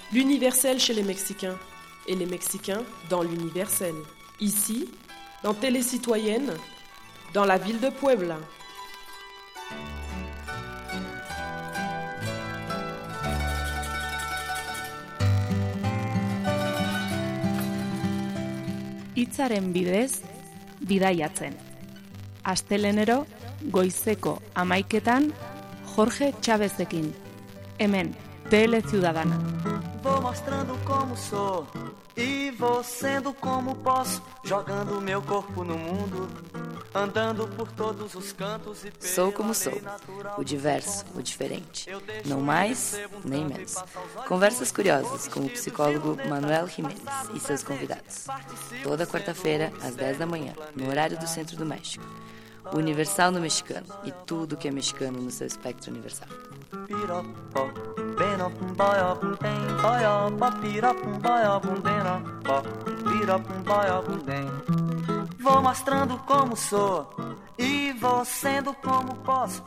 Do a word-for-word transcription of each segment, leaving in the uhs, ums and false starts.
L'universel chez les Mexicains et les Mexicains dans l'universel. Ici, dans Télécitoyenne, dans la ville de Puebla. Hitzaren bidez, bidaiatzen. Astelenero, goizeko amaiketan, Jorge Chávezekin. Hemen, Tele Ciudadana. Vou mostrando como sou e vou sendo como posso, jogando meu corpo no mundo, andando por todos os cantos e Sou como sou, o diverso, o diferente. Não mais, nem menos. Conversas curiosas com o psicólogo Manuel Jiménez e seus convidados. Toda quarta-feira, às dez da manhã, no horário do Centro do México. Universal no mexicano e tudo que é mexicano no seu espectro universal. Vou mostrando como sou e vou sendo como posso.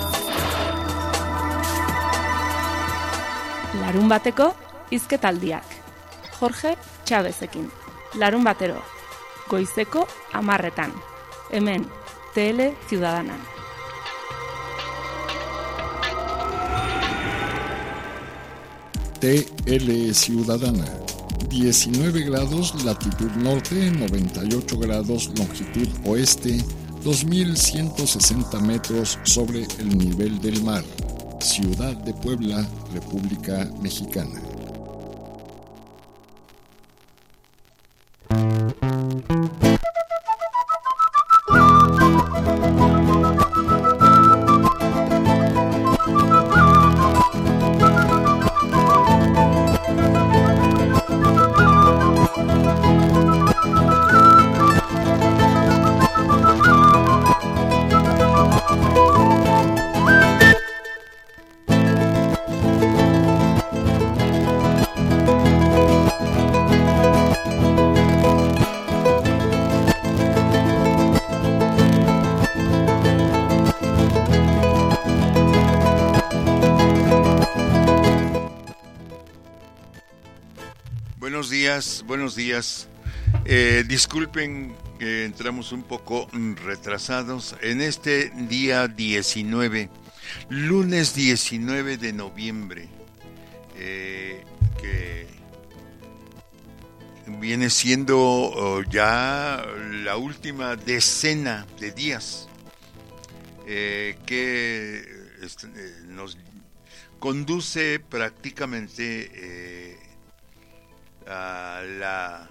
Larun bateko hizketaldiak. Jorge Chávezekin. Larun batero. Goizeko amarretan. Hemen, Tele Ciudadana. T L Ciudadana. diecinueve grados latitud norte, noventa y ocho grados longitud oeste, dos mil ciento sesenta metros sobre el nivel del mar. Ciudad de Puebla, República Mexicana. Buenos días, buenos días. Eh, disculpen que entramos un poco retrasados en este día diecinueve, lunes diecinueve de noviembre, eh, que viene siendo oh, ya la última decena de días eh, que este, eh, nos conduce prácticamente eh, a la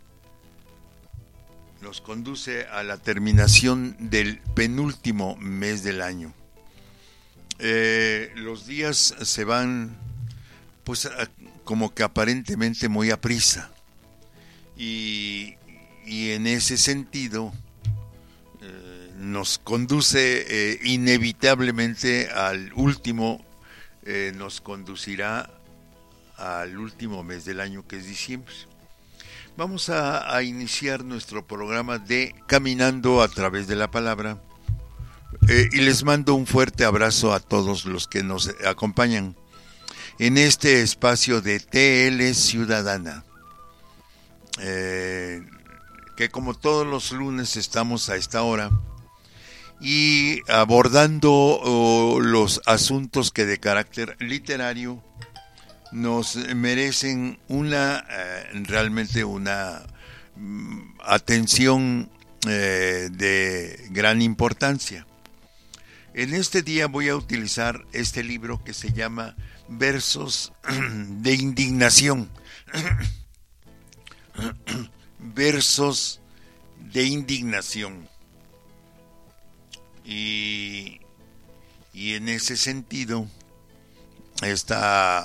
nos conduce a la terminación del penúltimo mes del año. Eh, los días se van pues a, como que aparentemente muy a prisa y, y en ese sentido eh, nos conduce eh, inevitablemente al último, eh, nos conducirá al último mes del año, que es diciembre. Vamos a, a iniciar nuestro programa de Caminando a través de la palabra eh, y les mando un fuerte abrazo a todos los que nos acompañan en este espacio de T L Ciudadana, eh, que como todos los lunes estamos a esta hora y abordando oh, los asuntos que de carácter literario nos merecen una eh, realmente una mm, atención eh, de gran importancia. En este día voy a utilizar este libro que se llama Versos de Indignación. Versos de Indignación. Y, y en ese sentido, Esta,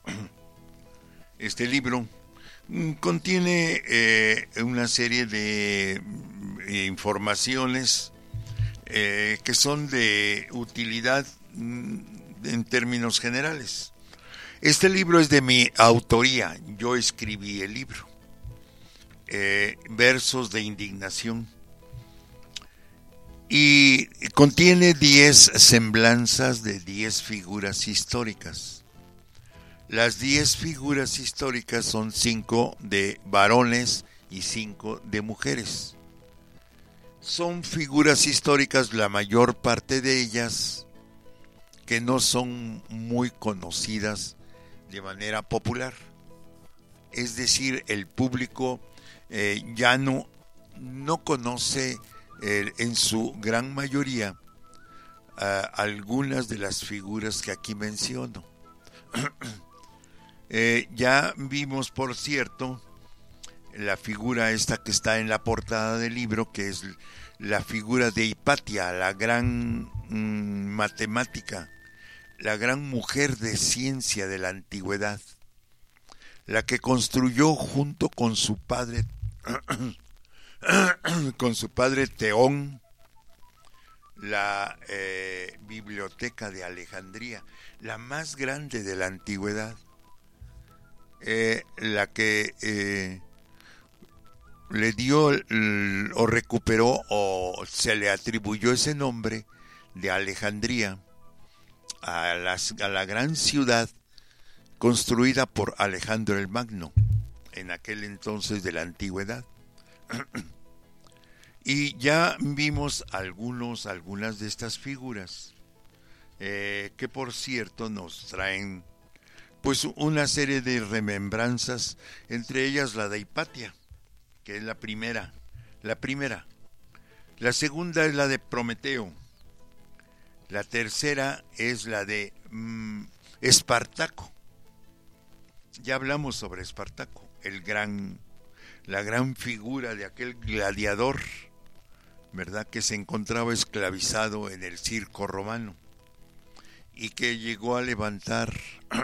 este libro contiene eh, una serie de informaciones eh, que son de utilidad en términos generales. Este libro es de mi autoría, yo escribí el libro, eh, Versos de Indignación, y contiene diez semblanzas de diez figuras históricas. Las diez figuras históricas son cinco de varones y cinco de mujeres. Son figuras históricas, la mayor parte de ellas, que no son muy conocidas de manera popular. Es decir, el público eh, ya no, no conoce eh, en su gran mayoría eh, algunas de las figuras que aquí menciono. eh, ya vimos, por cierto, la figura esta que está en la portada del libro, que es la figura de Hipatia, la gran mmm, matemática, la gran mujer de ciencia de la antigüedad, la que construyó junto con su padre, con su padre Teón, la eh, biblioteca de Alejandría, la más grande de la antigüedad, eh, la que eh, le dio o recuperó o se le atribuyó ese nombre de Alejandría a, las, a la gran ciudad construida por Alejandro el Magno en aquel entonces de la antigüedad. Y ya vimos algunos, algunas de estas figuras eh, que por cierto nos traen pues una serie de remembranzas, entre ellas la de Hipatia, que es la primera, la primera. La segunda es la de Prometeo. La tercera es la de mmm, Espartaco. Ya hablamos sobre Espartaco, el gran, la gran figura de aquel gladiador, ¿verdad?, que se encontraba esclavizado en el circo romano y que llegó a levantar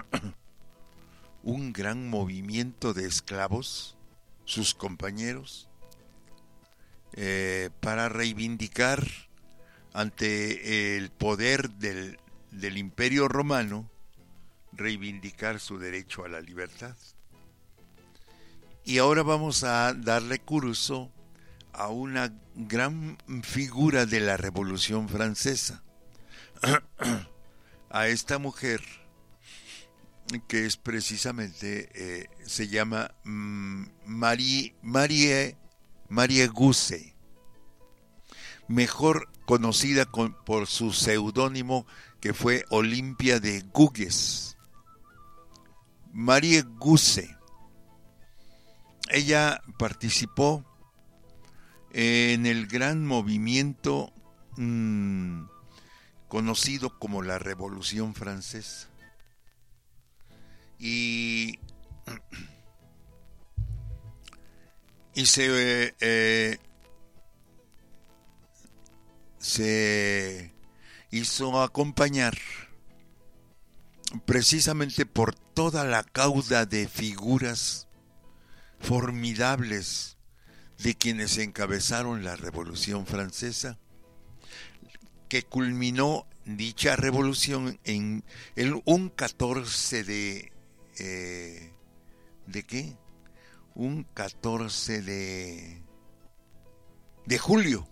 un gran movimiento de esclavos, sus compañeros, eh, para reivindicar ante el poder del, del Imperio Romano, reivindicar su derecho a la libertad. Y ahora vamos a darle curso a una gran figura de la Revolución Francesa, a esta mujer que es precisamente, eh, se llama mm, Marie, Marie, Marie Guse, mejor conocida con, por su seudónimo que fue Olimpia de Gouges. Marie Guse. Ella participó en el gran movimiento mmm, conocido como la Revolución Francesa. Y, y se, eh, eh, se hizo acompañar precisamente por toda la cauda de figuras formidables de quienes encabezaron la Revolución Francesa, que culminó dicha revolución en el, un catorce de... Eh, ¿de qué? Un catorce de... de julio.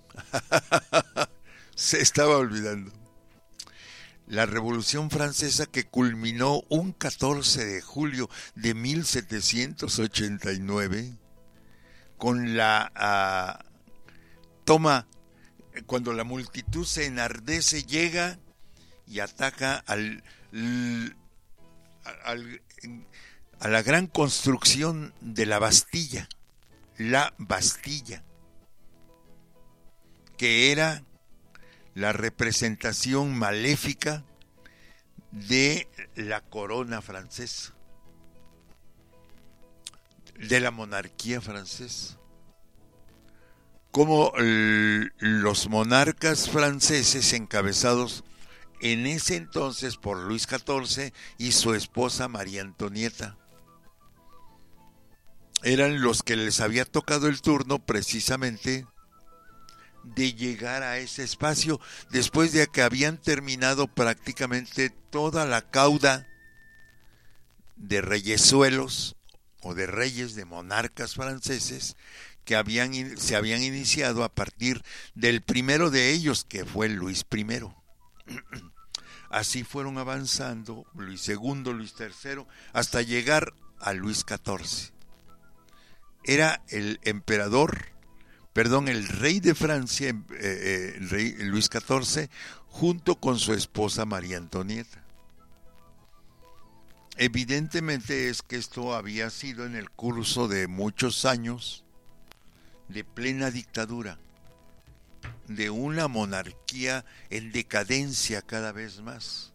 Se estaba olvidando. La Revolución Francesa, que culminó un catorce de julio de mil setecientos ochenta y nueve con la uh, toma, cuando la multitud se enardece, llega y ataca al, al, a la gran construcción de la Bastilla, la Bastilla, que era la representación maléfica de la corona francesa, de la monarquía francesa. Como l- los monarcas franceses encabezados en ese entonces por Luis catorce y su esposa María Antonieta eran los que les había tocado el turno precisamente de llegar a ese espacio después de que habían terminado prácticamente toda la cauda de reyesuelos o de reyes, de monarcas franceses que habían, se habían iniciado a partir del primero de ellos, que fue Luis primero. Así fueron avanzando Luis segundo, Luis tercero, hasta llegar a Luis catorce. Era el emperador, perdón, el rey de Francia, eh, eh, el rey Luis catorce, junto con su esposa María Antonieta. Evidentemente es que esto había sido en el curso de muchos años de plena dictadura, de una monarquía en decadencia cada vez más,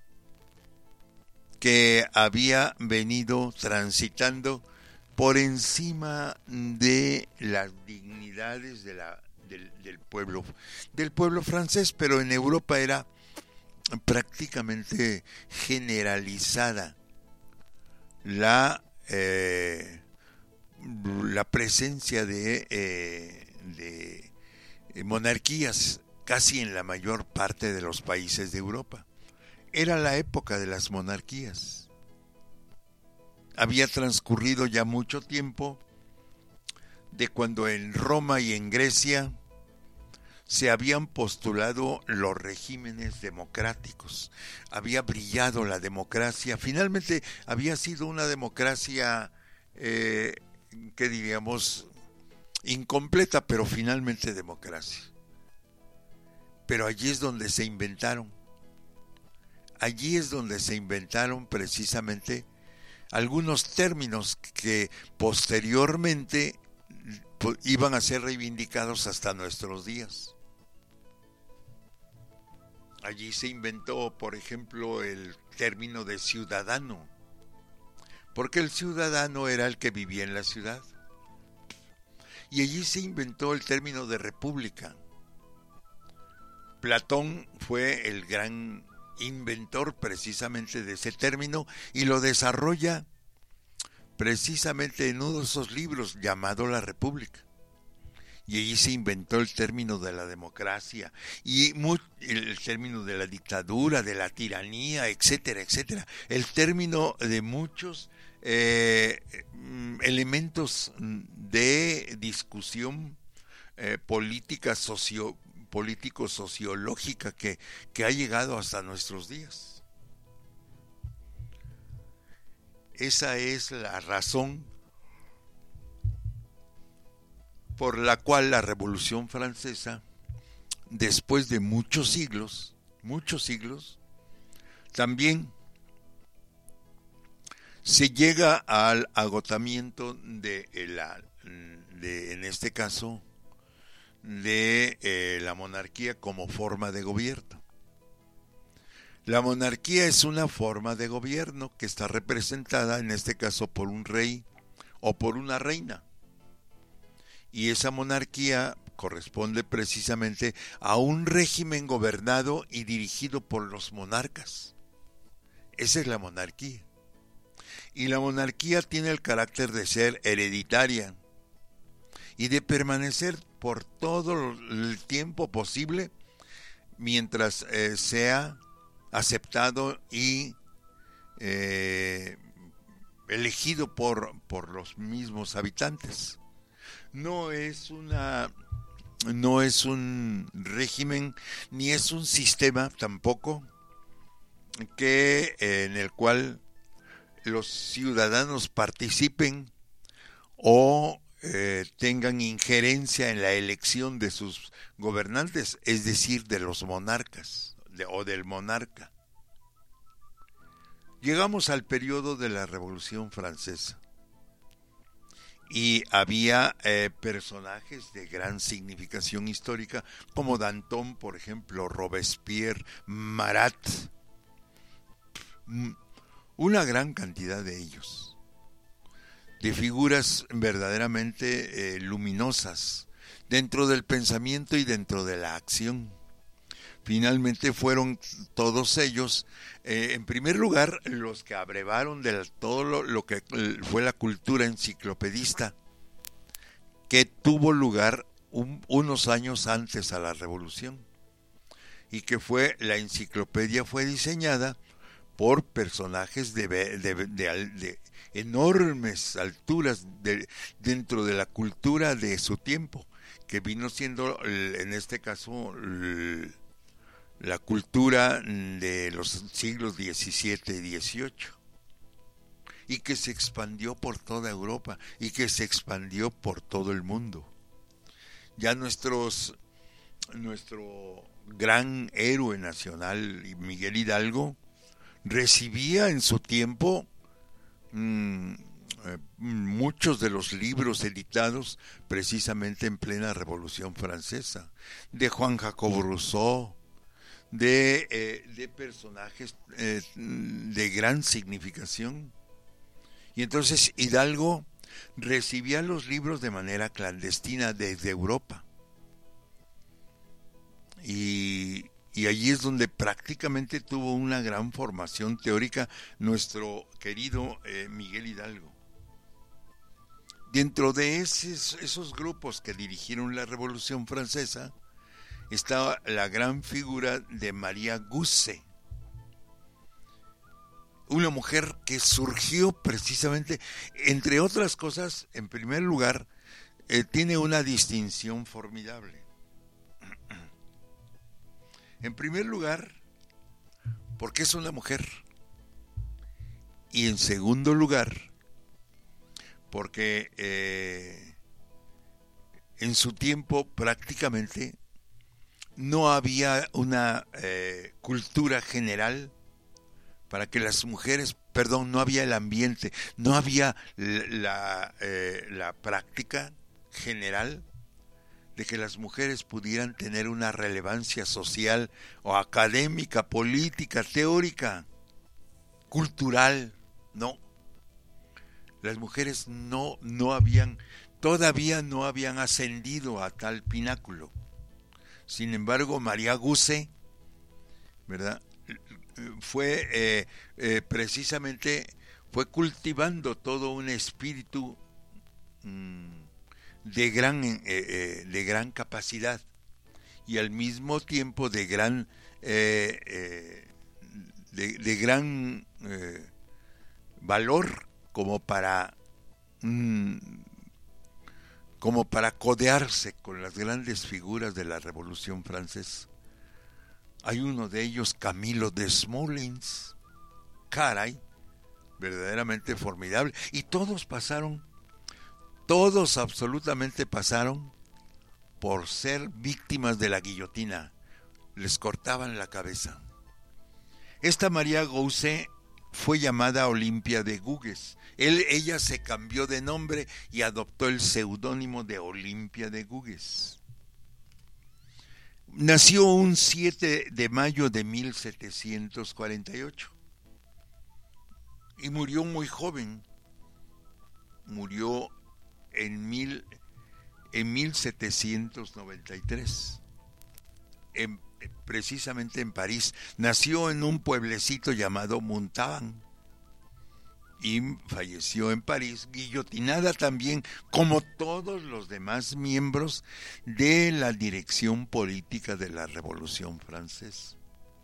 que había venido transitando por encima de las dignidades de la, del, del pueblo, del pueblo francés, pero en Europa era prácticamente generalizada la eh, la presencia de, eh, de monarquías casi en la mayor parte de los países de Europa. Era la época de las monarquías. Había transcurrido ya mucho tiempo de cuando en Roma y en Grecia se habían postulado los regímenes democráticos. Había brillado la democracia. Finalmente había sido una democracia, eh, que diríamos, incompleta, pero finalmente democracia. Pero allí es donde se inventaron. Allí es donde se inventaron precisamente algunos términos que posteriormente iban a ser reivindicados hasta nuestros días. Allí se inventó, por ejemplo, el término de ciudadano, porque el ciudadano era el que vivía en la ciudad. Y allí se inventó el término de república. Platón fue el gran inventor precisamente de ese término y lo desarrolla precisamente en uno de esos libros llamado La República. Y allí se inventó el término de la democracia y el término de la dictadura, de la tiranía, etcétera, etcétera. El término de muchos eh, elementos de discusión eh, política, socio, político-sociológica que, que ha llegado hasta nuestros días. Esa es la razón por la cual la Revolución Francesa, después de muchos siglos, muchos siglos, también se llega al agotamiento de la, de, en este caso, de eh, la monarquía como forma de gobierno. La monarquía es una forma de gobierno que está representada, en este caso, por un rey o por una reina. Y esa monarquía corresponde precisamente a un régimen gobernado y dirigido por los monarcas. Esa es la monarquía. Y la monarquía tiene el carácter de ser hereditaria y de permanecer por todo el tiempo posible mientras eh, sea aceptado y eh, elegido por, por los mismos habitantes. No es una, no es un régimen ni es un sistema tampoco que eh, en el cual los ciudadanos participen o eh, tengan injerencia en la elección de sus gobernantes, es decir, de los monarcas de, o del monarca. Llegamos al periodo de la Revolución Francesa. Y había eh, personajes de gran significación histórica, como Danton, por ejemplo, Robespierre, Marat, una gran cantidad de ellos, de figuras verdaderamente eh, luminosas dentro del pensamiento y dentro de la acción. Finalmente fueron todos ellos, eh, en primer lugar, los que abrevaron de todo lo, lo que fue la cultura enciclopedista que tuvo lugar un, unos años antes a la Revolución, y que fue la enciclopedia fue diseñada por personajes de, de, de, de, de enormes alturas de, dentro de la cultura de su tiempo, que vino siendo, en este caso, el, la cultura de los siglos diecisiete y dieciocho, y que se expandió por toda Europa y que se expandió por todo el mundo. Ya nuestros, nuestro gran héroe nacional, Miguel Hidalgo, recibía en su tiempo mmm, eh, muchos de los libros editados precisamente en plena Revolución Francesa, de Juan Jacobo Rousseau, de, eh, de personajes eh, de gran significación. Y entonces Hidalgo recibía los libros de manera clandestina desde Europa. Y, y allí es donde prácticamente tuvo una gran formación teórica nuestro querido eh, Miguel Hidalgo. Dentro de esos, esos grupos que dirigieron la Revolución Francesa estaba la gran figura de María Guzzi, una mujer que surgió precisamente, entre otras cosas, en primer lugar, eh, tiene una distinción formidable. En primer lugar, porque es una mujer. Y en segundo lugar, porque eh, en su tiempo prácticamente no había una eh, cultura general para que las mujeres, perdón, no había el ambiente, no había la, la, eh, la práctica general de que las mujeres pudieran tener una relevancia social o académica, política, teórica, cultural. No. Las mujeres no, no habían, todavía no habían ascendido a tal pináculo. Sin embargo, María Guzzi, ¿verdad?, fue eh, eh, precisamente fue cultivando todo un espíritu mmm, de gran eh, eh, de gran capacidad y al mismo tiempo de gran eh, eh, de, de gran eh, valor como para mmm, como para codearse con las grandes figuras de la Revolución Francesa. Hay uno de ellos, Camilo Desmoulins, caray, verdaderamente formidable. Y todos pasaron, todos absolutamente pasaron por ser víctimas de la guillotina. Les cortaban la cabeza. Esta María Guzzi fue llamada Olimpia de Gouges. Él, ella se cambió de nombre y adoptó el seudónimo de Olimpia de Gouges. Nació un siete de mayo de mil setecientos cuarenta y ocho y murió muy joven. Murió en, mil, en mil setecientos noventa y tres, en, precisamente en París. Nació en un pueblecito llamado Montauban y falleció en París, guillotinada también, como todos los demás miembros de la dirección política de la Revolución Francesa.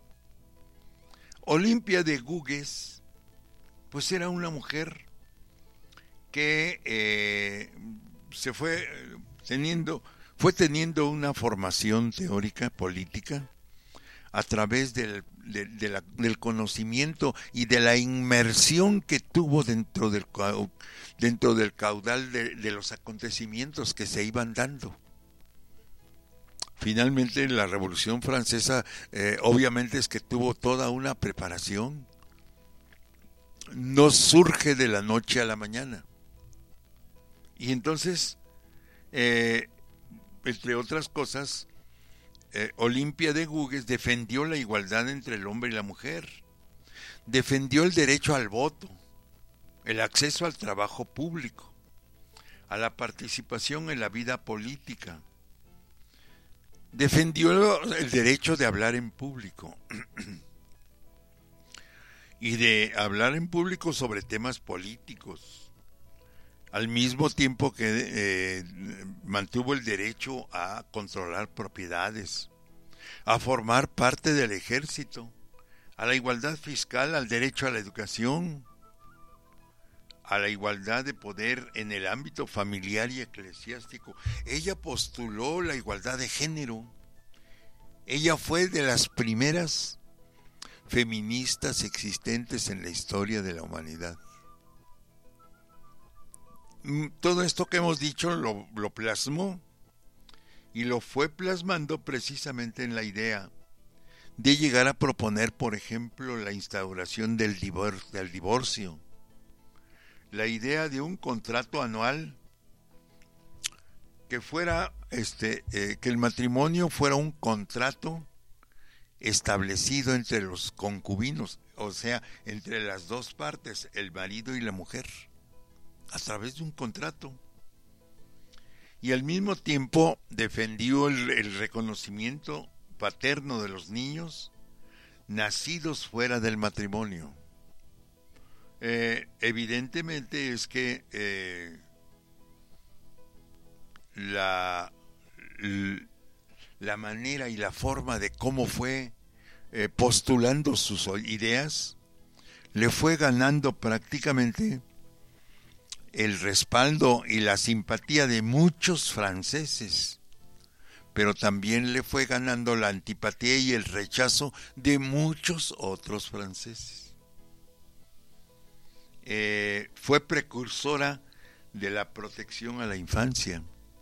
Olimpia de Gouges, pues era una mujer que eh, se fue teniendo, fue teniendo una formación teórica política a través del, de, de la, del conocimiento y de la inmersión que tuvo dentro del, dentro del caudal de, de los acontecimientos que se iban dando. Finalmente, la Revolución Francesa, eh, obviamente es que tuvo toda una preparación. No surge de la noche a la mañana. Y entonces, eh, entre otras cosas, Eh, Olimpia de Gouges defendió la igualdad entre el hombre y la mujer, defendió el derecho al voto, el acceso al trabajo público, a la participación en la vida política, defendió el derecho de hablar en público y de hablar en público sobre temas políticos, al mismo tiempo que eh, mantuvo el derecho a controlar propiedades, a formar parte del ejército, a la igualdad fiscal, al derecho a la educación, a la igualdad de poder en el ámbito familiar y eclesiástico. Ella postuló la igualdad de género. Ella fue de las primeras feministas existentes en la historia de la humanidad. Todo esto que hemos dicho lo, lo plasmó y lo fue plasmando precisamente en la idea de llegar a proponer, por ejemplo, la instauración del divor- del divorcio, la idea de un contrato anual que fuera, este, eh, que el matrimonio fuera un contrato establecido entre los concubinos, o sea, entre las dos partes, el marido y la mujer, a través de un contrato. Y al mismo tiempo defendió el, el reconocimiento paterno de los niños nacidos fuera del matrimonio. Eh, evidentemente es que eh, la, la manera y la forma de cómo fue eh, postulando sus ideas le fue ganando prácticamente el respaldo y la simpatía de muchos franceses, pero también le fue ganando la antipatía y el rechazo de muchos otros franceses. Eh, fue precursora de la protección a la infancia.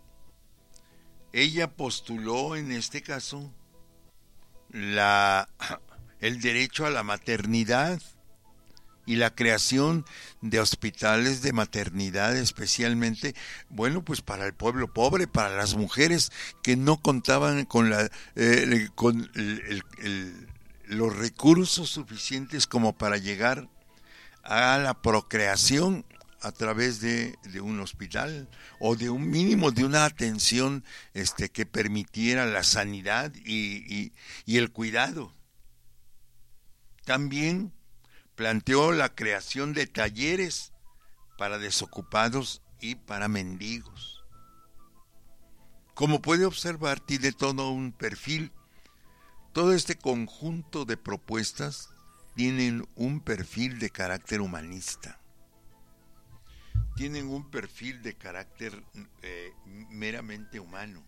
Ella postuló en este caso la, el derecho a la maternidad y la creación de hospitales de maternidad, especialmente, bueno, pues para el pueblo pobre, para las mujeres que no contaban con la eh, con el, el, el, los recursos suficientes como para llegar a la procreación a través de, de un hospital o de un mínimo de una atención este que permitiera la sanidad y, y, y el cuidado. También planteó la creación de talleres para desocupados y para mendigos. Como puede observar, tiene todo un perfil. Todo este conjunto de propuestas tienen un perfil de carácter humanista. Tienen un perfil de carácter eh, meramente humano.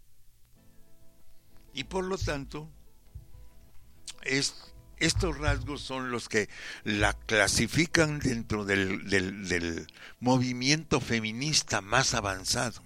Y por lo tanto, es estos rasgos son los que la clasifican dentro del, del, del movimiento feminista más avanzado.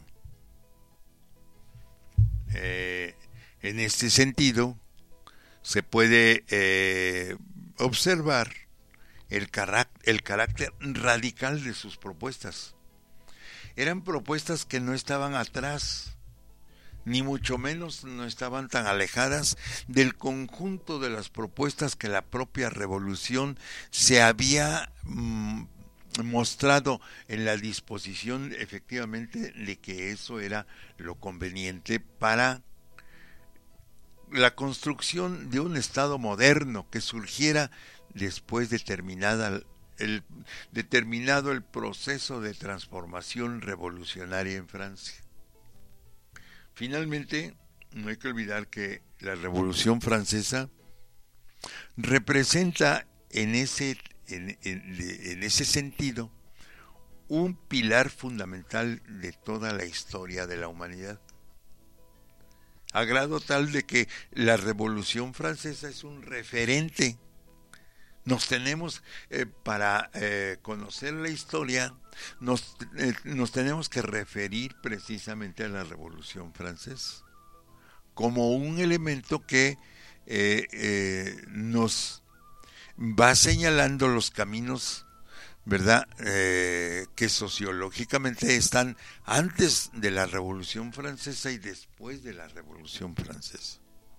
Eh, en este sentido, se puede eh, observar el, carac- el carácter radical de sus propuestas. Eran propuestas que no estaban atrás, ni mucho menos no estaban tan alejadas del conjunto de las propuestas que la propia revolución se había mmm, mostrado en la disposición efectivamente de que eso era lo conveniente para la construcción de un Estado moderno que surgiera después de terminada el, determinado el proceso de transformación revolucionaria en Francia. Finalmente, no hay que olvidar que la Revolución Francesa representa en ese, en, en, en ese sentido un pilar fundamental de toda la historia de la humanidad. A grado tal de que la Revolución Francesa es un referente. Nos tenemos, eh, para eh, conocer la historia, nos, eh, nos tenemos que referir precisamente a la Revolución Francesa como un elemento que eh, eh, nos va señalando los caminos, ¿verdad?, eh, que sociológicamente están antes de la Revolución Francesa y después de la Revolución Francesa.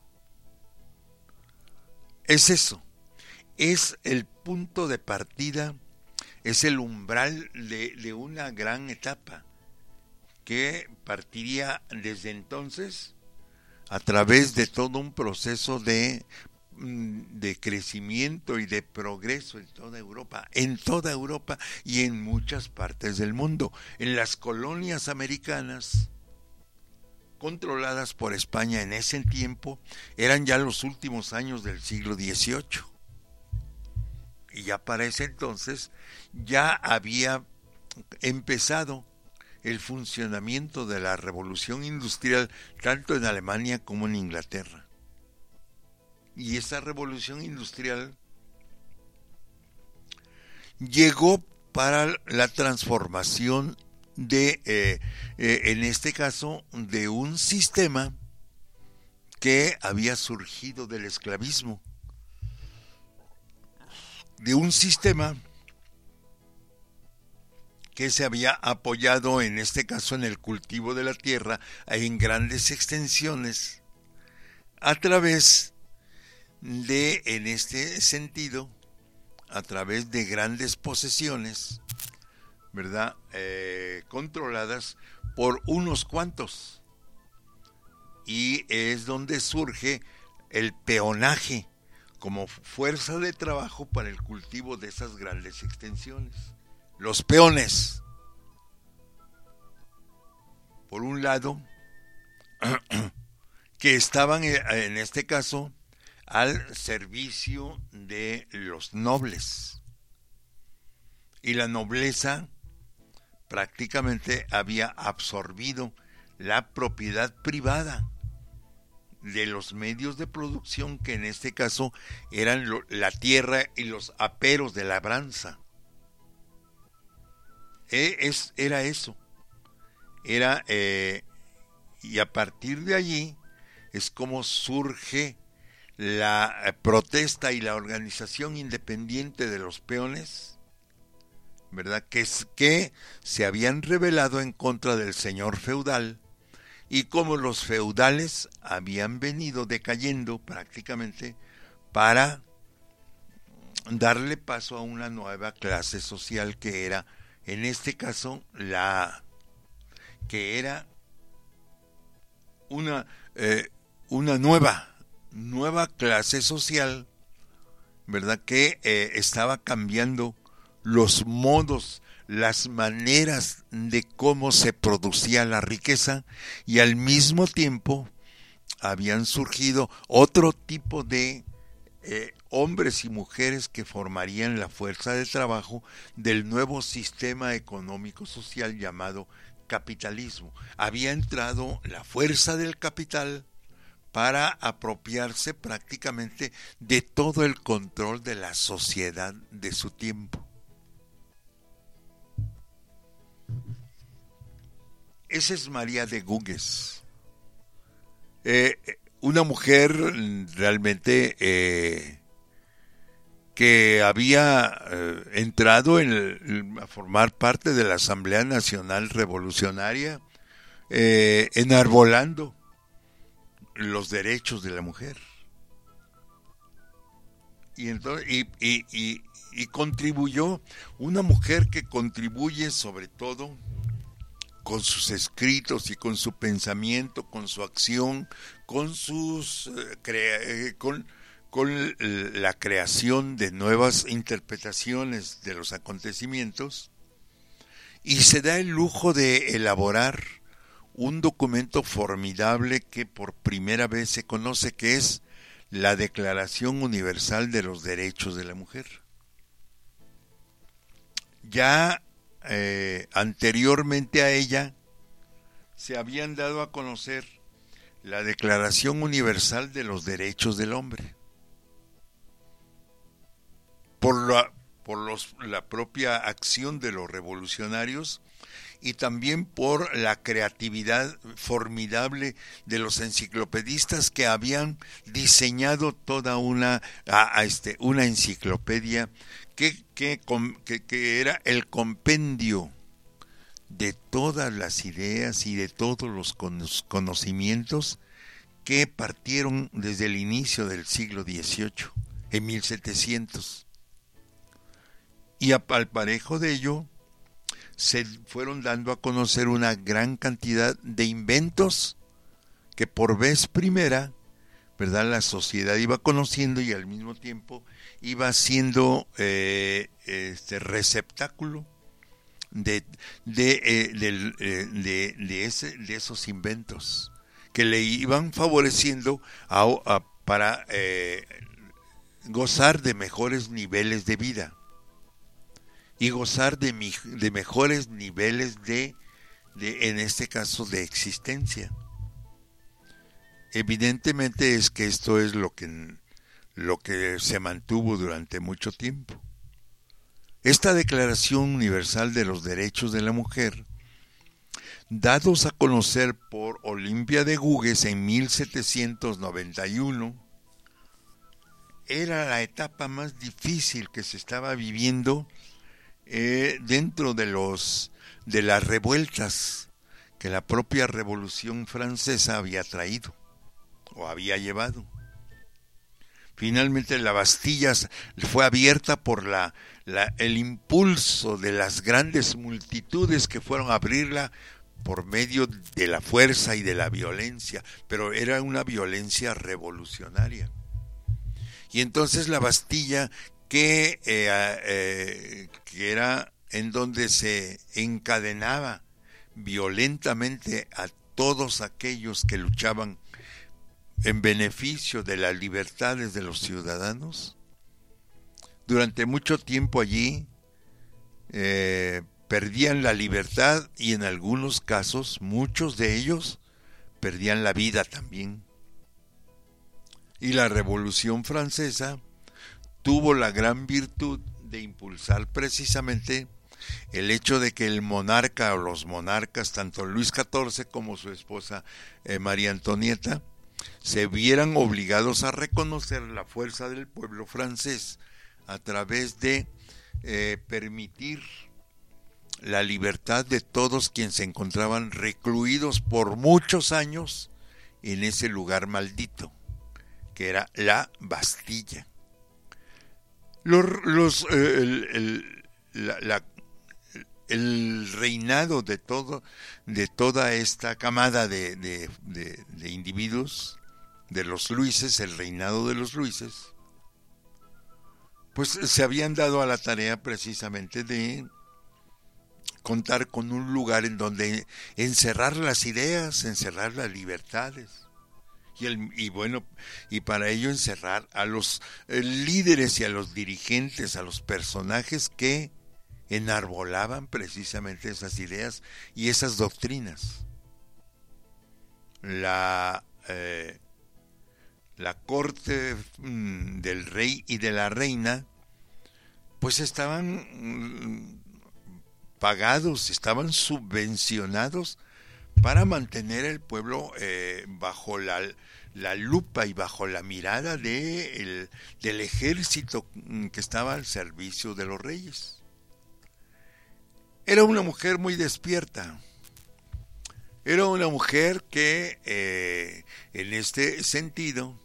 Es eso. Es el punto de partida, es el umbral de, de una gran etapa que partiría desde entonces a través de todo un proceso de, de crecimiento y de progreso en toda Europa, en toda Europa y en muchas partes del mundo. En las colonias americanas controladas por España en ese tiempo, eran ya los últimos años del siglo dieciocho. Y ya para ese entonces ya había empezado el funcionamiento de la revolución industrial tanto en Alemania como en Inglaterra. y esa revolución industrial llegó para la transformación de, eh, eh, en este caso, de un sistema que había surgido del esclavismo, de un sistema que se había apoyado, en este caso, en el cultivo de la tierra en grandes extensiones, a través de, en este sentido, a través de grandes posesiones, ¿verdad? Eh, controladas por unos cuantos. Y es donde surge el peonaje como fuerza de trabajo para el cultivo de esas grandes extensiones. Los peones, por un lado, que estaban en este caso al servicio de los nobles, y la nobleza prácticamente había absorbido la propiedad privada de los medios de producción, que en este caso eran lo, la tierra y los aperos de labranza. E, es, era eso, era eh, y a partir de allí es como surge la protesta y la organización independiente de los peones, ¿verdad? Que, es, que se habían rebelado en contra del señor feudal, y como los feudales habían venido decayendo prácticamente para darle paso a una nueva clase social que era, en este caso, la que era una, eh, una nueva nueva clase social, ¿verdad? Que eh, estaba cambiando los modos, las maneras de cómo se producía la riqueza, y al mismo tiempo habían surgido otro tipo de eh, hombres y mujeres que formarían la fuerza de trabajo del nuevo sistema económico social llamado capitalismo. Había entrado la fuerza del capital para apropiarse prácticamente de todo el control de la sociedad de su tiempo. Esa es María de Güges, eh, una mujer realmente eh, que había eh, entrado en el, a formar parte de la Asamblea Nacional Revolucionaria, eh, enarbolando los derechos de la mujer, y entonces y, y, y, y contribuyó, una mujer que contribuye sobre todo con sus escritos y con su pensamiento, con su acción, con sus eh, crea, con, con la creación de nuevas interpretaciones de los acontecimientos, y se da el lujo de elaborar un documento formidable que por primera vez se conoce, que es la Declaración Universal de los Derechos de la Mujer. Ya eh, anteriormente a ella se habían dado a conocer la Declaración Universal de los Derechos del Hombre, por la, por los, la propia acción de los revolucionarios, y también por la creatividad formidable de los enciclopedistas que habían diseñado toda una, a, a este, una enciclopedia que, que, que, que era el compendio de todas las ideas y de todos los conocimientos que partieron desde el inicio del siglo dieciocho, en mil setecientos. Y al parejo de ello, se fueron dando a conocer una gran cantidad de inventos que por vez primera, ¿verdad?, la sociedad iba conociendo, y al mismo tiempo iba siendo eh, este receptáculo de de, eh, de, eh, de, de, ese, de esos inventos que le iban favoreciendo a, a, para eh, gozar de mejores niveles de vida y gozar de, mi, de mejores niveles de, de, en este caso, de existencia. Evidentemente es que esto es lo que lo que se mantuvo durante mucho tiempo. Esta Declaración Universal de los Derechos de la Mujer, dados a conocer por Olimpia de Gouges en mil setecientos noventa y uno, era la etapa más difícil que se estaba viviendo eh, dentro de los de las revueltas que la propia Revolución Francesa había traído o había llevado. Finalmente la Bastilla fue abierta por la, la, el impulso de las grandes multitudes que fueron a abrirla por medio de la fuerza y de la violencia, pero era una violencia revolucionaria. Y entonces la Bastilla, que, eh, eh, que era en donde se encadenaba violentamente a todos aquellos que luchaban en beneficio de las libertades de los ciudadanos, durante mucho tiempo allí eh, perdían la libertad y en algunos casos, muchos de ellos, perdían la vida también. Y la Revolución Francesa tuvo la gran virtud de impulsar precisamente el hecho de que el monarca o los monarcas, tanto Luis catorce como su esposa eh, María Antonieta, se vieran obligados a reconocer la fuerza del pueblo francés a través de eh, permitir la libertad de todos quienes se encontraban recluidos por muchos años en ese lugar maldito, que era la Bastilla. Los, los, eh, el, el, la, la, el reinado de todo, de toda esta camada de, de, de, de individuos, de los Luises, el reinado de los Luises, pues se habían dado a la tarea precisamente de contar con un lugar en donde encerrar las ideas, encerrar las libertades. Y, el, y bueno, y para ello encerrar a los eh, líderes y a los dirigentes, a los personajes que enarbolaban precisamente esas ideas y esas doctrinas. La, eh, la corte mm, del rey y de la reina, pues estaban mm, pagados, estaban subvencionados para mantener el pueblo eh, bajo la, la lupa y bajo la mirada de el, del ejército que estaba al servicio de los reyes. Era una mujer muy despierta, era una mujer que eh, en este sentido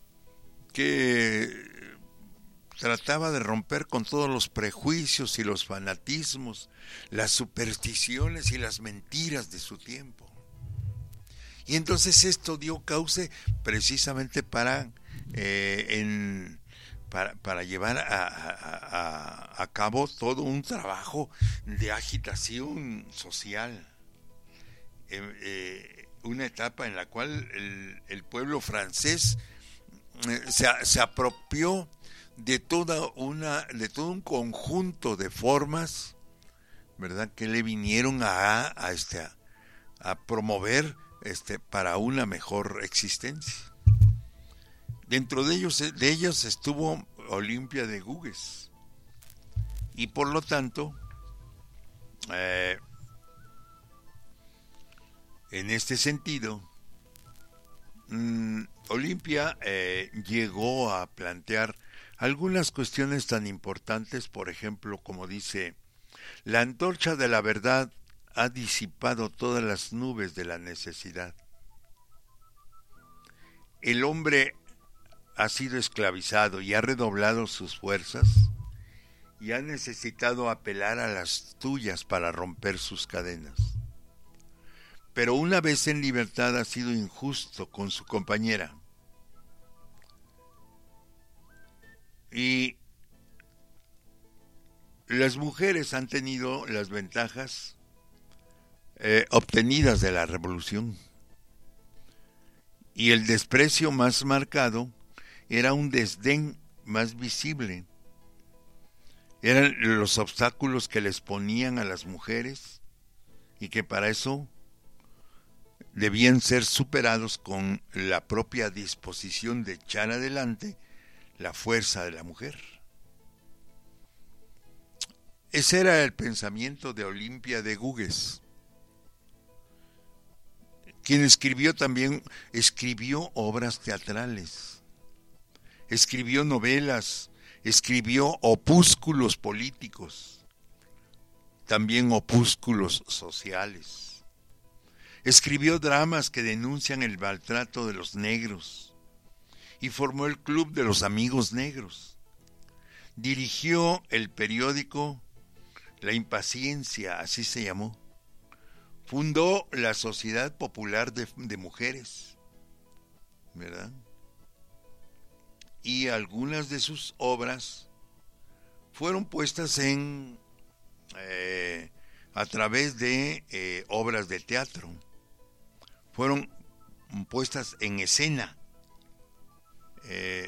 que trataba de romper con todos los prejuicios y los fanatismos, las supersticiones y las mentiras de su tiempo. Y entonces esto dio cauce precisamente para, eh, en, para, para llevar a, a, a, a cabo todo un trabajo de agitación social. Eh, eh, una etapa en la cual el, el pueblo francés eh, se, se apropió de toda una de todo un conjunto de formas, ¿verdad?, que le vinieron a a este a, a promover este para una mejor existencia. Dentro de ellos de ellos estuvo Olimpia de Gouges. Y por lo tanto eh, en este sentido mmm, Olimpia eh, llegó a plantear algunas cuestiones tan importantes, por ejemplo, como dice: la antorcha de la verdad ha disipado todas las nubes de la necesidad. El hombre ha sido esclavizado y ha redoblado sus fuerzas y ha necesitado apelar a las tuyas para romper sus cadenas. Pero una vez en libertad ha sido injusto con su compañera. Y las mujeres han tenido las ventajas eh, obtenidas de la revolución. Y el desprecio más marcado era un desdén más visible. Eran los obstáculos que les ponían a las mujeres y que para eso debían ser superados con la propia disposición de echar adelante la fuerza de la mujer. Ese era el pensamiento de Olimpia de Gouges, quien escribió también, escribió obras teatrales, escribió novelas, escribió opúsculos políticos, también opúsculos sociales. Escribió dramas que denuncian el maltrato de los negros y formó el Club de los Amigos Negros. Dirigió el periódico La Impaciencia, así se llamó. Fundó la Sociedad Popular de, de Mujeres, ¿verdad? Y algunas de sus obras fueron puestas en eh, a través de eh, obras de teatro, fueron puestas en escena. Eh,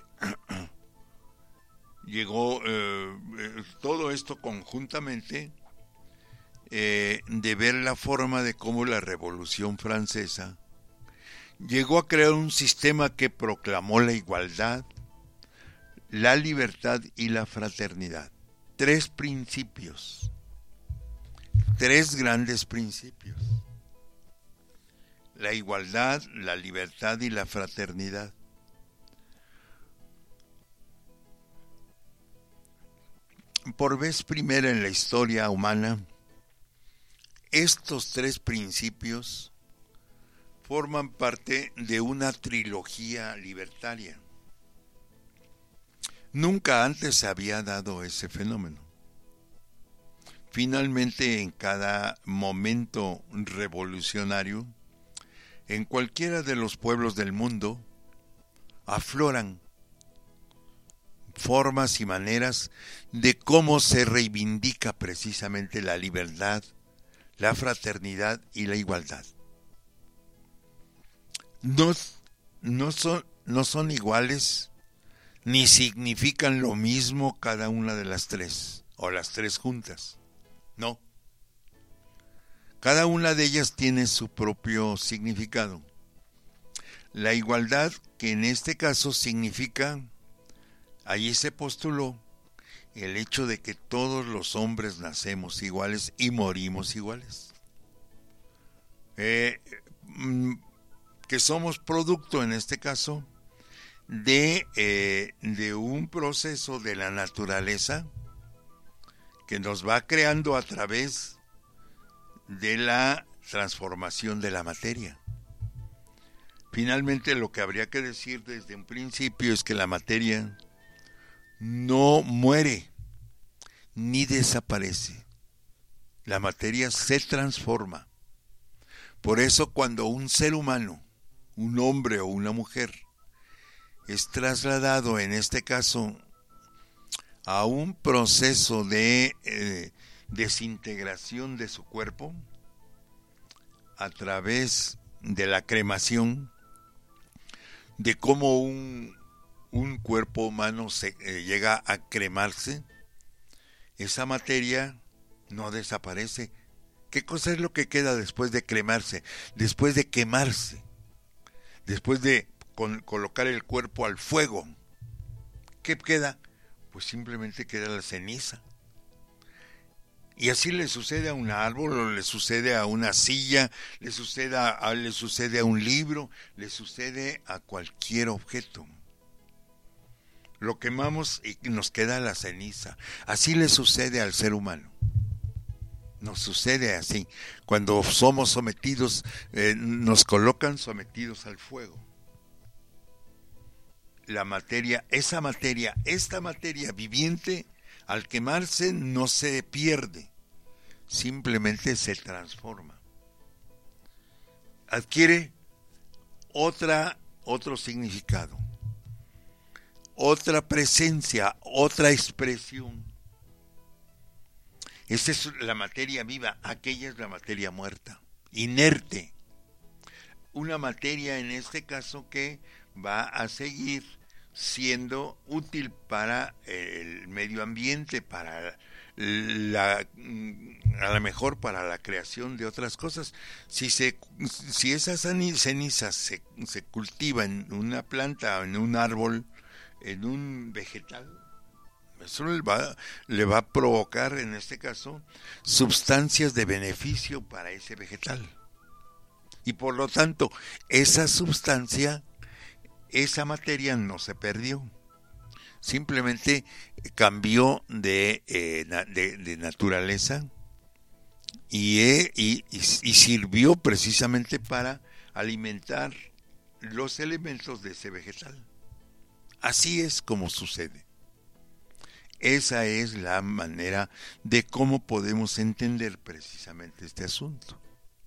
llegó eh, todo esto conjuntamente eh, de ver la forma de cómo la Revolución Francesa llegó a crear un sistema que proclamó la igualdad, la libertad y la fraternidad. Tres principios, tres grandes principios: la igualdad, la libertad y la fraternidad. Por vez primera en la historia humana, estos tres principios forman parte de una trilogía libertaria. Nunca antes se había dado ese fenómeno. Finalmente, en cada momento revolucionario, en cualquiera de los pueblos del mundo, afloran formas y maneras de cómo se reivindica precisamente la libertad, la fraternidad y la igualdad. No, no son, no son iguales ni significan lo mismo cada una de las tres, o las tres juntas. No. Cada una de ellas tiene su propio significado. La igualdad, que en este caso significa, allí se postuló el hecho de que todos los hombres nacemos iguales y morimos iguales. Eh, que somos producto, en este caso, de, eh, de un proceso de la naturaleza que nos va creando a través de la transformación de la materia. Finalmente, lo que habría que decir desde un principio es que la materia no muere ni desaparece. La materia se transforma. Por eso, cuando un ser humano, un hombre o una mujer, es trasladado, en este caso, a un proceso de eh, desintegración de su cuerpo a través de la cremación, de cómo un, un cuerpo humano se, eh, llega a cremarse, esa materia no desaparece. ¿Qué cosa es lo que queda después de cremarse? Después de quemarse, después de con, colocar el cuerpo al fuego, ¿qué queda? Pues simplemente queda la ceniza. Y así le sucede a un árbol, o le sucede a una silla, le sucede a, le sucede a un libro, le sucede a cualquier objeto. Lo quemamos y nos queda la ceniza. Así le sucede al ser humano. Nos sucede así. Cuando somos sometidos, eh, nos colocan sometidos al fuego. La materia, esa materia, esta materia viviente, al quemarse no se pierde, simplemente se transforma. Adquiere otra, otro significado, otra presencia, otra expresión. Esa es la materia viva, aquella es la materia muerta, inerte. Una materia en este caso que va a seguir siendo útil para el medio ambiente, para la, a lo mejor para la creación de otras cosas. Si se, si esas cenizas se, se cultiva en una planta o en un árbol, en un vegetal, eso le va, le va a provocar, en este caso, sustancias de beneficio para ese vegetal. Y por lo tanto, esa sustancia, esa materia no se perdió. Simplemente cambió de, eh, de, de naturaleza y, eh, y, y, y sirvió precisamente para alimentar los elementos de ese vegetal. Así es como sucede. Esa es la manera de cómo podemos entender precisamente este asunto.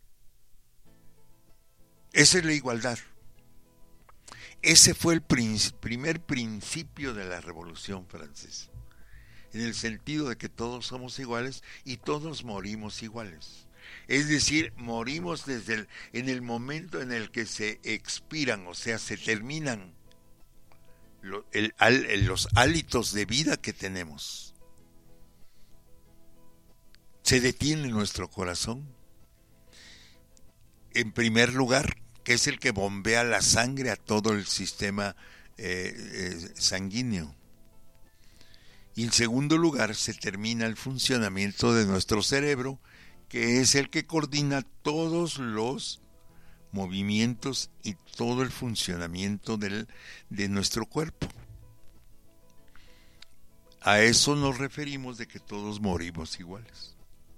Esa es la igualdad. Ese fue el prin- primer principio de la Revolución Francesa, en el sentido de que todos somos iguales y todos morimos iguales. Es decir, morimos desde el, en el momento en el que se expiran, o sea, se terminan lo, el, el, los hálitos de vida que tenemos. Se detiene nuestro corazón. En primer lugar, que es el que bombea la sangre a todo el sistema eh, eh, sanguíneo. Y en segundo lugar, se termina el funcionamiento de nuestro cerebro, que es el que coordina todos los movimientos y todo el funcionamiento del, de nuestro cuerpo. A eso nos referimos de que todos morimos iguales.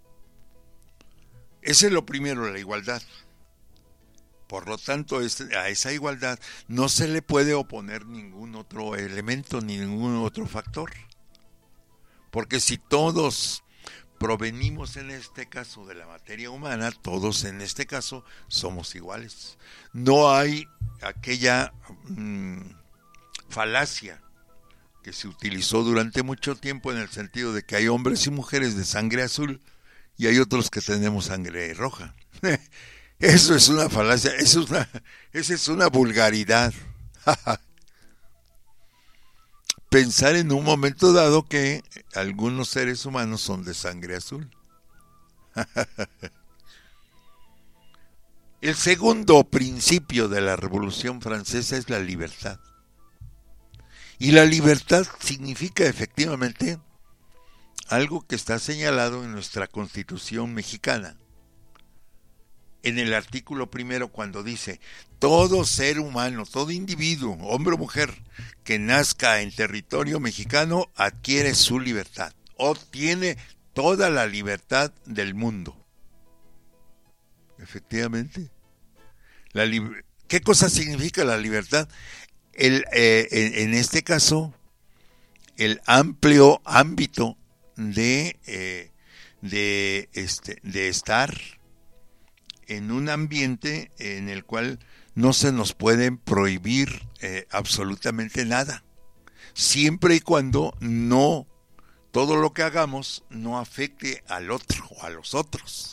Ese es lo primero, la igualdad. Por lo tanto, a esa igualdad no se le puede oponer ningún otro elemento, ni ningún otro factor. Porque si todos provenimos en este caso de la materia humana, todos en este caso somos iguales. No hay aquella mmm, falacia que se utilizó durante mucho tiempo en el sentido de que hay hombres y mujeres de sangre azul y hay otros que tenemos sangre roja. Eso es una falacia, eso es una, esa es una vulgaridad. Pensar en un momento dado que algunos seres humanos son de sangre azul. El segundo principio de la Revolución Francesa es la libertad. Y la libertad significa efectivamente algo que está señalado en nuestra Constitución mexicana. En el artículo primero, cuando dice, todo ser humano, todo individuo, hombre o mujer, que nazca en territorio mexicano, adquiere su libertad, o tiene toda la libertad del mundo. Efectivamente. La li- ¿Qué cosa significa la libertad? El, eh, en, en este caso, el amplio ámbito de, eh, de, este, de estar en un ambiente en el cual no se nos puede prohibir eh, absolutamente nada, siempre y cuando no, todo lo que hagamos no afecte al otro o a los otros.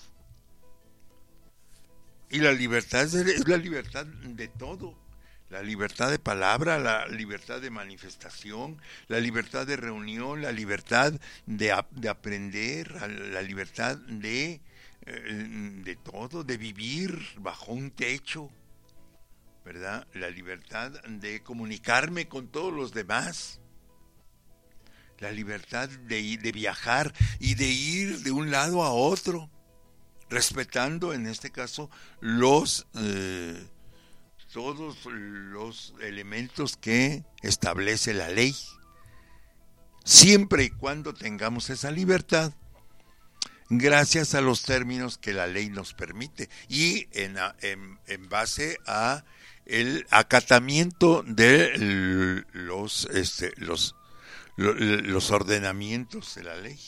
Y la libertad es, es la libertad de todo, la libertad de palabra, la libertad de manifestación, la libertad de reunión, la libertad de, de aprender, la libertad de de todo, de vivir bajo un techo, ¿verdad? La libertad de comunicarme con todos los demás, la libertad de, de viajar y de ir de un lado a otro, respetando en este caso los eh, todos los elementos que establece la ley, siempre y cuando tengamos esa libertad, gracias a los términos que la ley nos permite y en, en, en base a el acatamiento de los, este, los, los, los ordenamientos de la ley.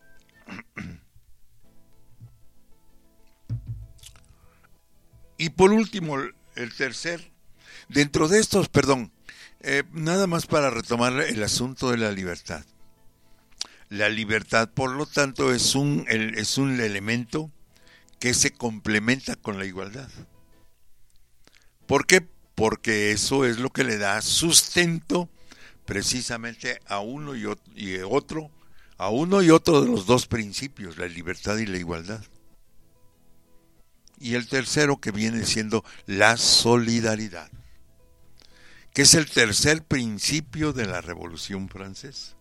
Y por último, el tercer, dentro de estos, perdón, eh, nada más para retomar el asunto de la libertad. La libertad, por lo tanto, es un, el, es un elemento que se complementa con la igualdad. ¿Por qué? Porque eso es lo que le da sustento precisamente a uno y otro, y otro, a uno y otro de los dos principios, la libertad y la igualdad. Y el tercero, que viene siendo la solidaridad, que es el tercer principio de la Revolución Francesa.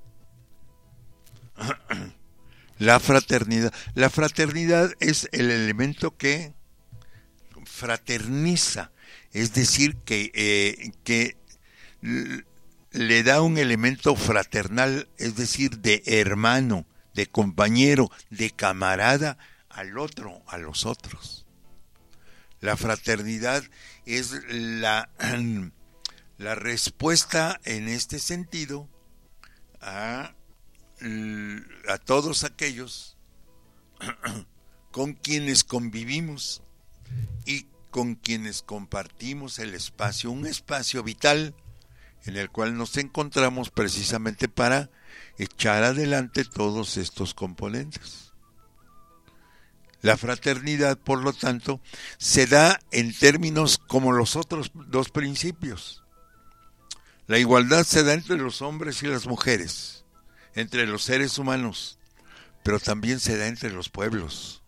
La fraternidad. La fraternidad es el elemento que fraterniza, es decir, que, eh, que le da un elemento fraternal, es decir, de hermano, de compañero, de camarada al otro, a los otros. La fraternidad es la, la respuesta en este sentido a, a todos aquellos con quienes convivimos y con quienes compartimos el espacio, un espacio vital en el cual nos encontramos precisamente para echar adelante todos estos componentes. La fraternidad, por lo tanto, se da en términos como los otros dos principios. La igualdad se da entre los hombres y las mujeres, entre los seres humanos, pero también se da entre los pueblos.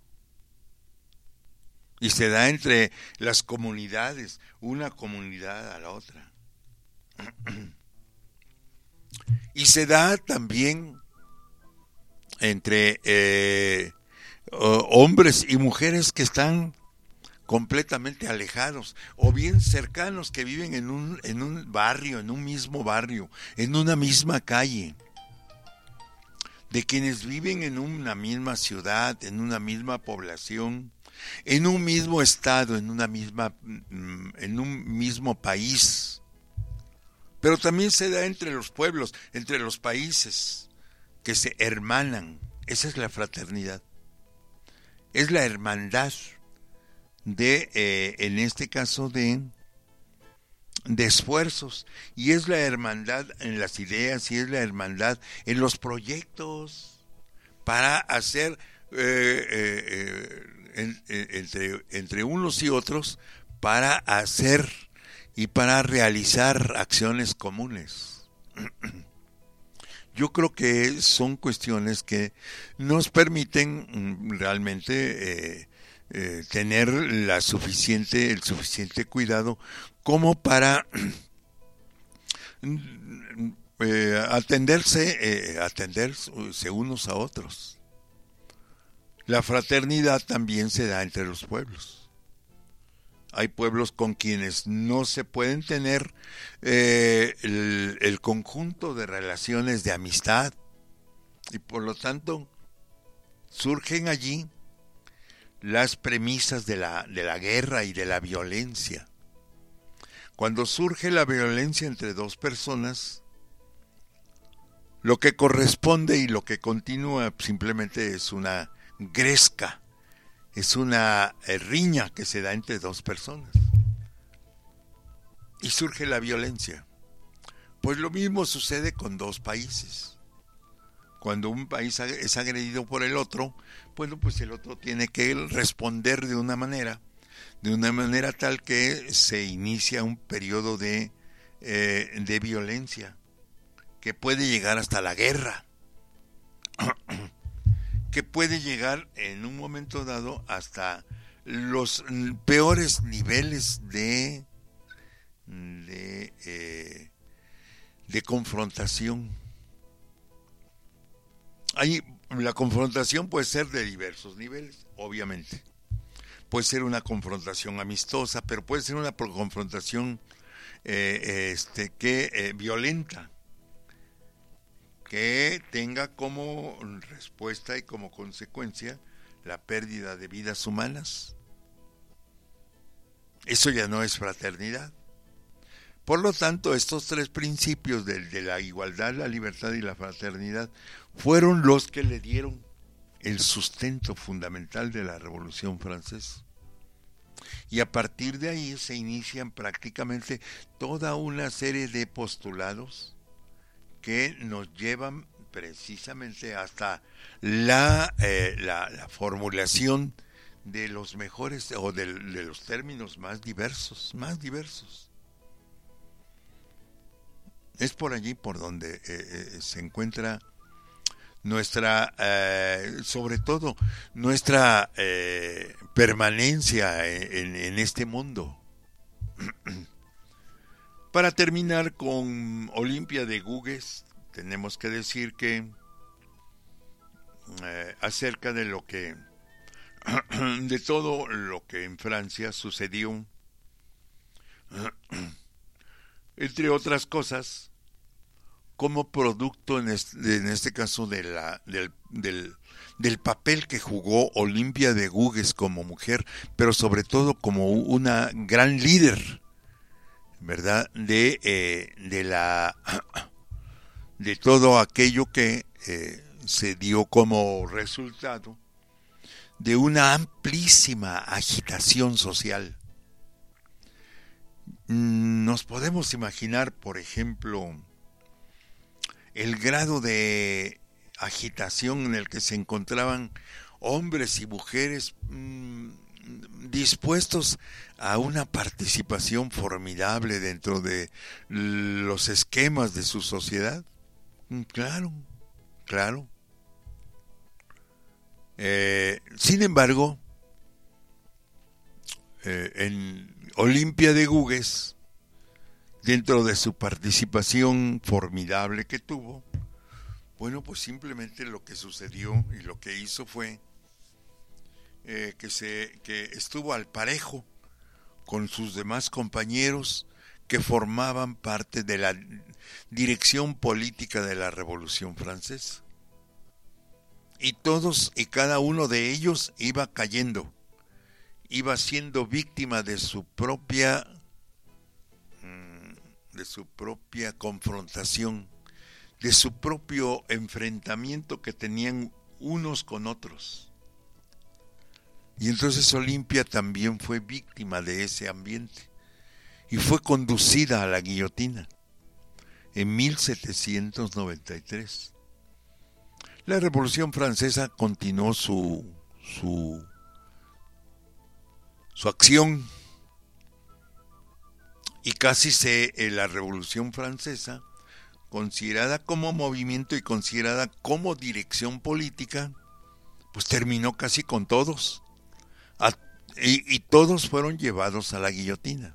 Y se da entre las comunidades, una comunidad a la otra. Y se da también entre eh, hombres y mujeres que están completamente alejados, o bien cercanos, que viven en un, en un barrio, en un mismo barrio, en una misma calle, de quienes viven en una misma ciudad, en una misma población, en un mismo estado, en una misma, en un mismo país. Pero también se da entre los pueblos, entre los países que se hermanan. Esa es la fraternidad. Es la hermandad de, eh, en este caso, de, de esfuerzos. Y es la hermandad en las ideas y es la hermandad en los proyectos para hacer eh, eh, eh, en, eh, entre, entre unos y otros, para hacer y para realizar acciones comunes. Yo creo que son cuestiones que nos permiten realmente eh, eh, tener la suficiente, el suficiente cuidado como para eh, atenderse, eh, atenderse unos a otros. La fraternidad también se da entre los pueblos. Hay pueblos con quienes no se pueden tener eh, el, el conjunto de relaciones de amistad y por lo tanto surgen allí las premisas de la, de la guerra y de la violencia. Cuando surge la violencia entre dos personas, lo que corresponde y lo que continúa simplemente es una gresca. Es una riña que se da entre dos personas. Y surge la violencia. Pues lo mismo sucede con dos países. Cuando un país es agredido por el otro, bueno, pues el otro tiene que responder de una manera, de una manera tal que se inicia un periodo de, eh, de violencia que puede llegar hasta la guerra. Que puede llegar en un momento dado hasta los peores niveles de de, eh, de confrontación. Ahí, la confrontación puede ser de diversos niveles, obviamente. Puede ser una confrontación amistosa, pero puede ser una confrontación eh, este, que eh, violenta, que tenga como respuesta y como consecuencia la pérdida de vidas humanas. Eso ya no es fraternidad. Por lo tanto, estos tres principios de, de la igualdad, la libertad y la fraternidad fueron los que le dieron el sustento fundamental de la Revolución Francesa. Y a partir de ahí se inician prácticamente toda una serie de postulados que nos llevan precisamente hasta la, eh, la, la formulación de los mejores o de, de los términos más diversos, más diversos. Es por allí por donde eh, eh, se encuentra nuestra, eh, sobre todo, nuestra eh, permanencia en, en este mundo. Para terminar con Olimpia de Gouges, tenemos que decir que eh, acerca de lo que de todo lo que en Francia sucedió, entre otras cosas, como producto en este, en este caso de la, del, del, del papel que jugó Olimpia de Gouges como mujer, pero sobre todo como una gran líder, ¿verdad? De, eh, de la de todo aquello que eh, se dio como resultado de una amplísima agitación social. Nos podemos imaginar, por ejemplo, el grado de agitación en el que se encontraban hombres y mujeres mmm, dispuestos a una participación formidable dentro de los esquemas de su sociedad. Claro, claro. Eh, sin embargo, eh, en Olimpia de Gouges, dentro de su participación formidable que tuvo, bueno, pues simplemente lo que sucedió y lo que hizo fue eh, que, se, que estuvo al parejo con sus demás compañeros que formaban parte de la dirección política de la Revolución Francesa. Y todos y cada uno de ellos iba cayendo, iba siendo víctima de su propia de su propia confrontación, de su propio enfrentamiento que tenían unos con otros. Y entonces Olimpia también fue víctima de ese ambiente y fue conducida a la guillotina en mil setecientos noventa y tres. La Revolución Francesa continuó su su su acción y casi se eh, la Revolución Francesa, considerada como movimiento y considerada como dirección política, pues terminó casi con todos a, y, y todos fueron llevados a la guillotina.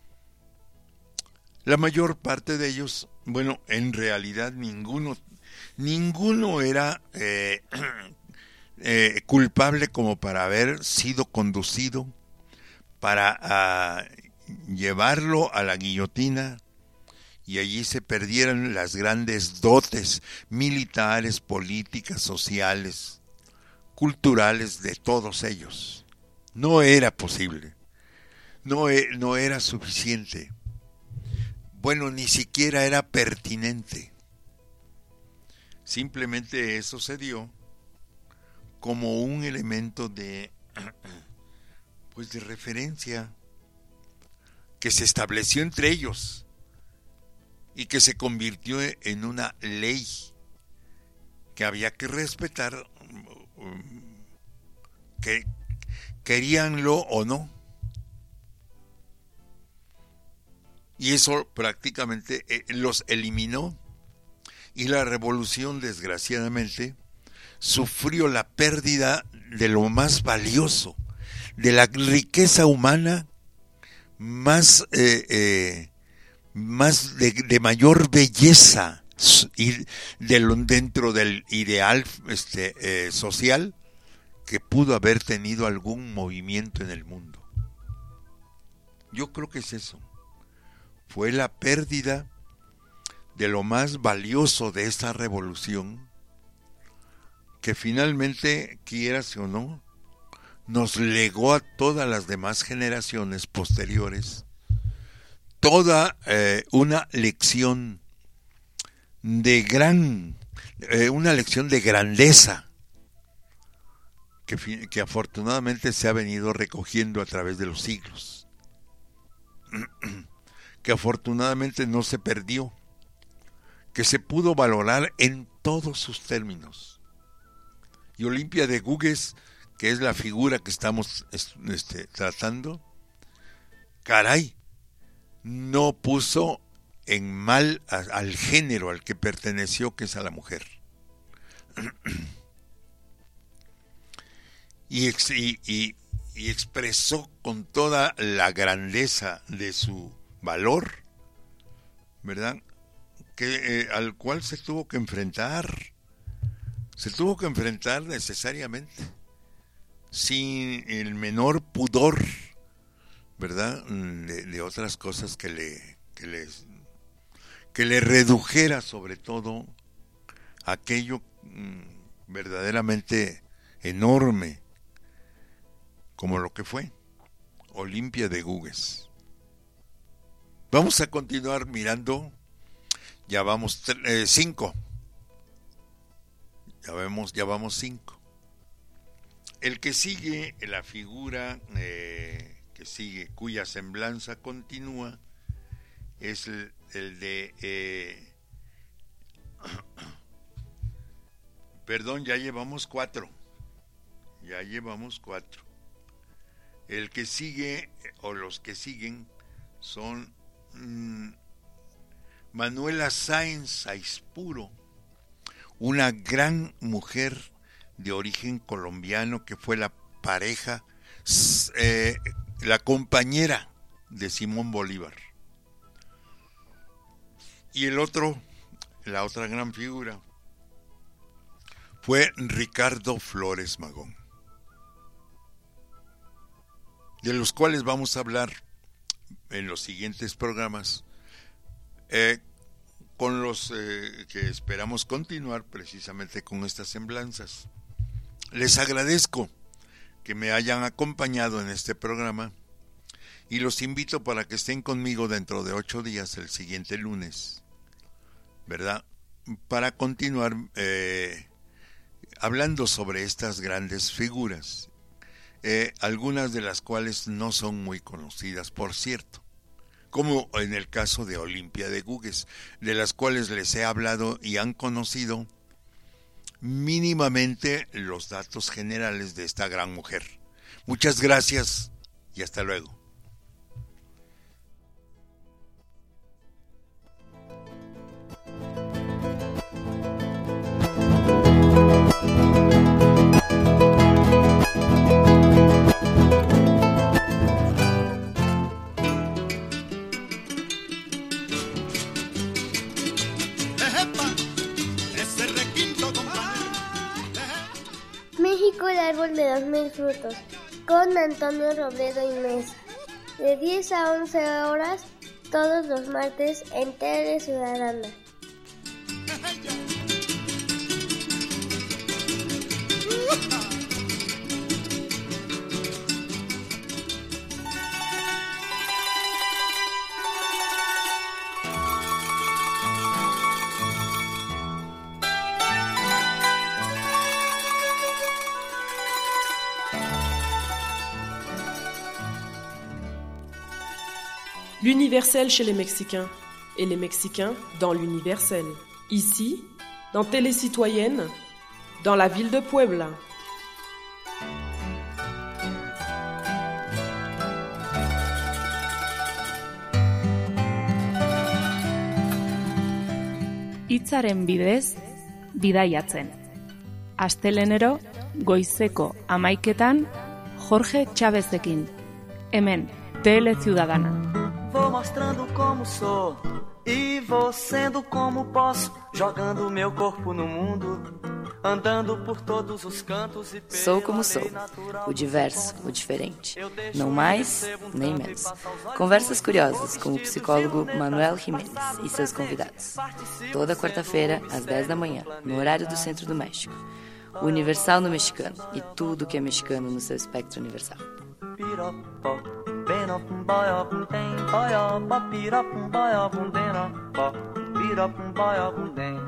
La mayor parte de ellos, bueno, en realidad ninguno ninguno era eh, eh, culpable como para haber sido conducido para uh, llevarlo a la guillotina y allí se perdieran las grandes dotes militares, políticas, sociales, culturales de todos ellos. No era posible, no, no era suficiente, bueno, ni siquiera era pertinente. Simplemente eso se dio como un elemento de, pues de referencia que se estableció entre ellos y que se convirtió en una ley que había que respetar, que queríanlo o no. Y eso prácticamente los eliminó. Y la revolución, desgraciadamente, sufrió la pérdida de lo más valioso, de la riqueza humana más, eh, eh, más de, de mayor belleza y de lo, dentro del ideal este, eh, social que pudo haber tenido algún movimiento en el mundo. Yo creo que es eso. Fue la pérdida de lo más valioso de esta revolución, que finalmente, quieras o no, nos legó a todas las demás generaciones posteriores toda eh, una lección de gran, eh, una lección de grandeza que, que afortunadamente se ha venido recogiendo a través de los siglos, que afortunadamente no se perdió, que se pudo valorar en todos sus términos. Y Olimpia de Gouges, que es la figura que estamos este, tratando, caray, no puso en mal a, al género al que perteneció, que es a la mujer. y, ex, y, y, y expresó con toda la grandeza de su valor ¿verdad? Que, eh, al cual se tuvo que enfrentar, se tuvo que enfrentar necesariamente, sin el menor pudor, ¿verdad? De, de otras cosas que le, que les, que le redujera sobre todo aquello mmm, verdaderamente enorme, como lo que fue Olimpia de Gouges. Vamos a continuar mirando. Ya vamos eh, cinco. Ya vemos, ya vamos cinco. El que sigue, la figura eh, que sigue, cuya semblanza continúa, es el, el de eh, perdón, ya llevamos cuatro. Ya llevamos cuatro. El que sigue, o los que siguen, son mmm, Manuela Sáenz Saispuro, una gran mujer de origen colombiano que fue la pareja, eh, la compañera de Simón Bolívar. Y el otro, la otra gran figura, fue Ricardo Flores Magón, de los cuales vamos a hablar en los siguientes programas, eh, con los eh, que esperamos continuar precisamente con estas semblanzas. Les agradezco que me hayan acompañado en este programa y los invito para que estén conmigo dentro de ocho días, el siguiente lunes, ¿verdad? Para continuar eh, hablando sobre estas grandes figuras, eh, algunas de las cuales no son muy conocidas, por cierto, como en el caso de Olimpia de Gouges, de las cuales les he hablado y han conocido mínimamente los datos generales de esta gran mujer. Muchas gracias y hasta luego. México, el árbol de los mil frutos, con Antonio Robledo y Mesa, de diez a once horas, todos los martes en Tele Ciudadana. L'universel chez les Mexicains, et les Mexicains dans l'universel. Ici, dans Télé Citoyenne, dans la ville de Puebla. Hitzaren bidez, bidaiatzen. Astelenero, goizeko amaiketan, Jorge Chávezekin. Hemen, Tele Ciudadana. Vou mostrando como sou e vou sendo como posso, jogando meu corpo no mundo, andando por todos os cantos e Sou como sou, o diverso, o diferente. Não mais, nem menos. Conversas curiosas com o psicólogo Manuel Jiménez e seus convidados. Toda quarta-feira, às dez da manhã, no horário do Centro do México. Universal no mexicano e tudo que é mexicano no seu espectro universal. Pirapum baya bum tem, baya ba pirapum baya bum dena, ba pirapum baya bum tem.